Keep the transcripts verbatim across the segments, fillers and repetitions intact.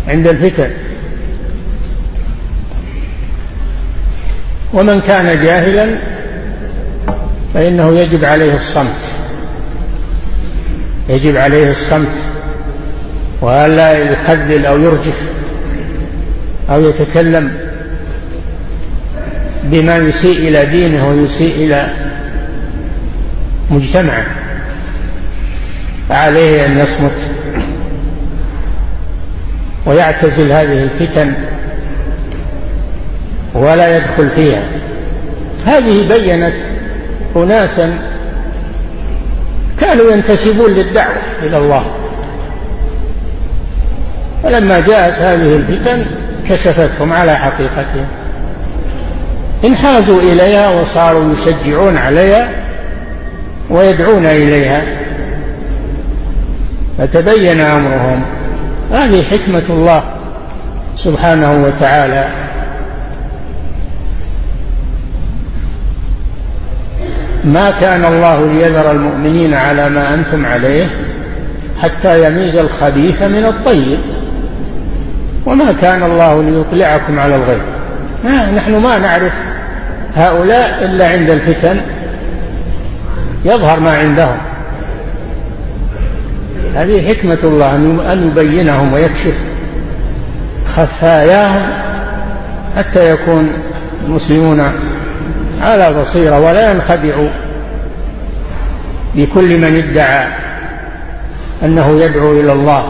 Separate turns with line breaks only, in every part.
عند الفتن. ومن كان جاهلا فإنه يجب عليه الصمت، يجب عليه الصمت وألا يخذل أو يرجف أو يتكلم بما يسيء إلى دينه ويسيء إلى مجتمعه، فعليه أن يصمت ويعتزل هذه الفتن ولا يدخل فيها. هذه بينت أناسا كانوا ينتسبون للدعوة إلى الله، ولما جاءت هذه الفتن كشفتهم على حقيقتهم، انحازوا إليها وصاروا يشجعون عليها ويدعون إليها، فتبين أمرهم. هذه حكمة الله سبحانه وتعالى. ما كان الله ليذر المؤمنين على ما أنتم عليه حتى يميز الخبيث من الطيب، وما كان الله ليطلعكم على الغيب. ما نحن ما نعرف هؤلاء إلا عند الفتن يظهر ما عندهم. هذه حكمة الله أن يبينهم ويكشف خفاياهم حتى يكون المسلمون على بصيرة ولا ينخدعوا بكل من ادعى أنه يدعو إلى الله،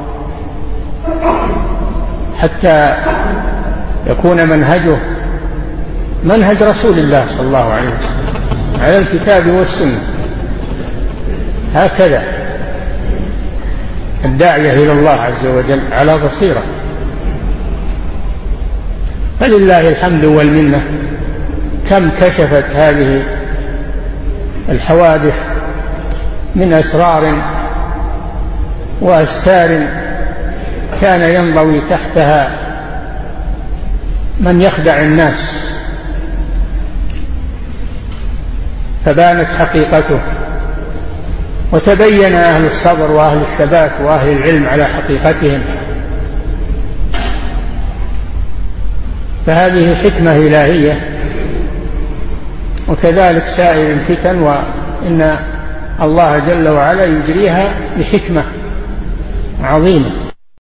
حتى يكون منهجه منهج رسول الله صلى الله عليه وسلم على الكتاب والسنة. هكذا الداعية إلى الله عز وجل على بصيرة. فلله الحمد والمنة، كم كشفت هذه الحوادث من أسرار وأستار كان ينضوي تحتها من يخدع الناس، فبانت حقيقته وتبين أهل الصبر وأهل الثبات وأهل العلم على حقيقتهم. فهذه حكمة إلهية، وكذلك سائر الفتن، وإن الله جل وعلا يجريها بحكمة عظيمة.